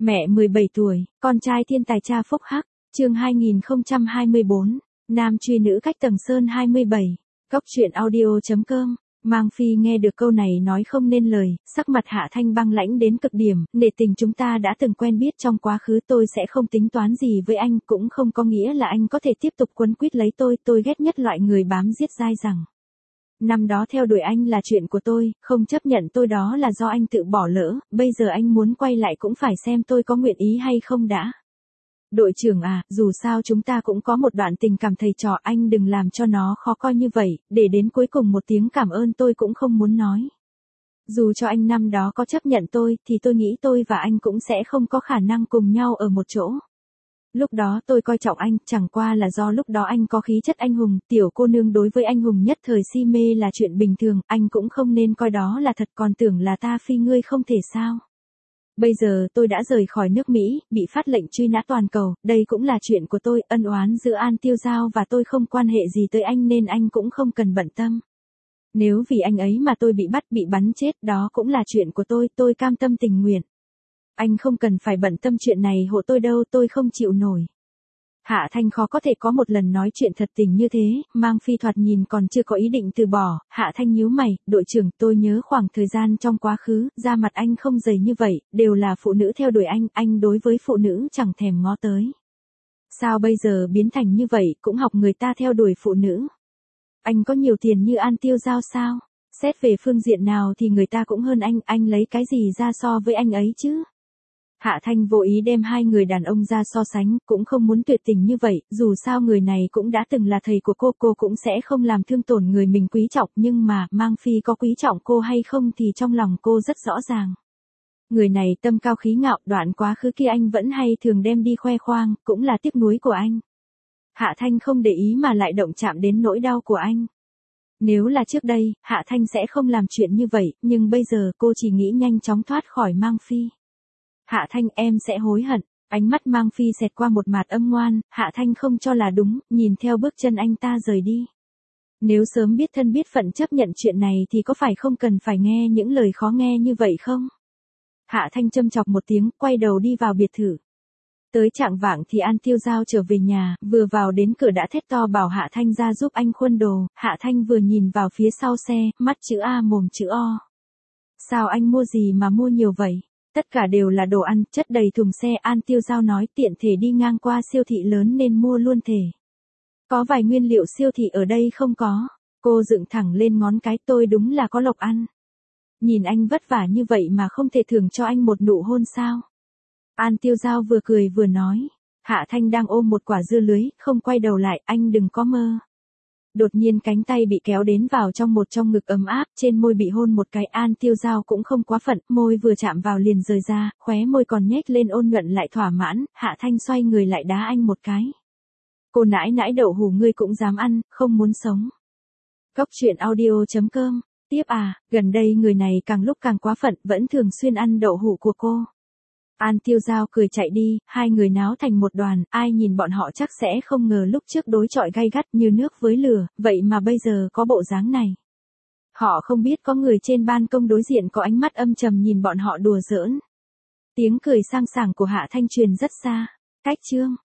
Mẹ 17 tuổi, con trai thiên tài cha phúc hắc, chương 2024, nam truy nữ cách tầng sơn 27, góc truyện audio.com. Mang Phi nghe được câu này nói không nên lời, sắc mặt Hạ Thanh băng lãnh đến cực điểm, nể tình chúng ta đã từng quen biết trong quá khứ, tôi sẽ không tính toán gì với anh, cũng không có nghĩa là anh có thể tiếp tục quấn quýt lấy tôi ghét nhất loại người bám giết dai dẳng. Năm đó theo đuổi anh là chuyện của tôi, không chấp nhận tôi đó là do anh tự bỏ lỡ, bây giờ anh muốn quay lại cũng phải xem tôi có nguyện ý hay không đã. Đội trưởng à, dù sao chúng ta cũng có một đoạn tình cảm thầy trò, anh đừng làm cho nó khó coi như vậy, để đến cuối cùng một tiếng cảm ơn tôi cũng không muốn nói. Dù cho anh năm đó có chấp nhận tôi, thì tôi nghĩ tôi và anh cũng sẽ không có khả năng cùng nhau ở một chỗ. Lúc đó tôi coi trọng anh, chẳng qua là do lúc đó anh có khí chất anh hùng, tiểu cô nương đối với anh hùng nhất thời si mê là chuyện bình thường, anh cũng không nên coi đó là thật, còn tưởng là ta phi ngươi không thể sao. Bây giờ tôi đã rời khỏi nước Mỹ, bị phát lệnh truy nã toàn cầu, đây cũng là chuyện của tôi, ân oán giữa An Tiêu Giao và tôi không quan hệ gì tới anh nên anh cũng không cần bận tâm. Nếu vì anh ấy mà tôi bị bắt bị bắn chết, đó cũng là chuyện của tôi cam tâm tình nguyện. Anh không cần phải bận tâm chuyện này hộ tôi đâu, tôi không chịu nổi. Hạ Thanh khó có thể có một lần nói chuyện thật tình như thế, Mang Phi thoạt nhìn còn chưa có ý định từ bỏ, Hạ Thanh nhíu mày, đội trưởng, tôi nhớ khoảng thời gian trong quá khứ, da mặt anh không dày như vậy, đều là phụ nữ theo đuổi anh đối với phụ nữ chẳng thèm ngó tới. Sao bây giờ biến thành như vậy, cũng học người ta theo đuổi phụ nữ? Anh có nhiều tiền như An Tiêu Giao sao? Xét về phương diện nào thì người ta cũng hơn anh lấy cái gì ra so với anh ấy chứ? Hạ Thanh vô ý đem hai người đàn ông ra so sánh, cũng không muốn tuyệt tình như vậy, dù sao người này cũng đã từng là thầy của cô cũng sẽ không làm thương tổn người mình quý trọng, nhưng mà, Mang Phi có quý trọng cô hay không thì trong lòng cô rất rõ ràng. Người này tâm cao khí ngạo, đoạn quá khứ kia anh vẫn hay thường đem đi khoe khoang, cũng là tiếc nuối của anh. Hạ Thanh không để ý mà lại động chạm đến nỗi đau của anh. Nếu là trước đây, Hạ Thanh sẽ không làm chuyện như vậy, nhưng bây giờ cô chỉ nghĩ nhanh chóng thoát khỏi Mang Phi. Hạ Thanh, em sẽ hối hận. Ánh mắt Mang Phi xẹt qua một mạt âm ngoan, Hạ Thanh không cho là đúng, nhìn theo bước chân anh ta rời đi. Nếu sớm biết thân biết phận chấp nhận chuyện này thì có phải không cần phải nghe những lời khó nghe như vậy không? Hạ Thanh châm chọc một tiếng, quay đầu đi vào biệt thự. Tới chạng vạng thì An Tiêu Giao trở về nhà, vừa vào đến cửa đã thét to bảo Hạ Thanh ra giúp anh khuân đồ, Hạ Thanh vừa nhìn vào phía sau xe, mắt chữ A mồm chữ O. Sao anh mua gì mà mua nhiều vậy? Tất cả đều là đồ ăn, chất đầy thùng xe, An Tiêu Giao nói, tiện thể đi ngang qua siêu thị lớn nên mua luôn thể. Có vài nguyên liệu siêu thị ở đây không có. Cô dựng thẳng lên ngón cái, tôi đúng là có lộc ăn. Nhìn anh vất vả như vậy mà không thể thưởng cho anh một nụ hôn sao? An Tiêu Giao vừa cười vừa nói. Hạ Thanh đang ôm một quả dưa lưới, không quay đầu lại, anh đừng có mơ. Đột nhiên cánh tay bị kéo đến vào trong ngực ấm áp, trên môi bị hôn một cái, An Tiêu Giao cũng không quá phận, môi vừa chạm vào liền rời ra, khóe môi còn nhếch lên ôn nhuận lại thỏa mãn, Hạ Thanh xoay người lại đá anh một cái. Cô nãi đậu hủ ngươi cũng dám ăn, không muốn sống. Góc truyện audio.com. Tiếp à, gần đây người này càng lúc càng quá phận, vẫn thường xuyên ăn đậu hủ của cô. An Tiêu Giao cười chạy đi, hai người náo thành một đoàn, ai nhìn bọn họ chắc sẽ không ngờ lúc trước đối chọi gay gắt như nước với lửa, vậy mà bây giờ có bộ dáng này. Họ không biết có người trên ban công đối diện có ánh mắt âm trầm nhìn bọn họ đùa giỡn. Tiếng cười sang sảng của Hạ Thanh truyền rất xa. Cách chương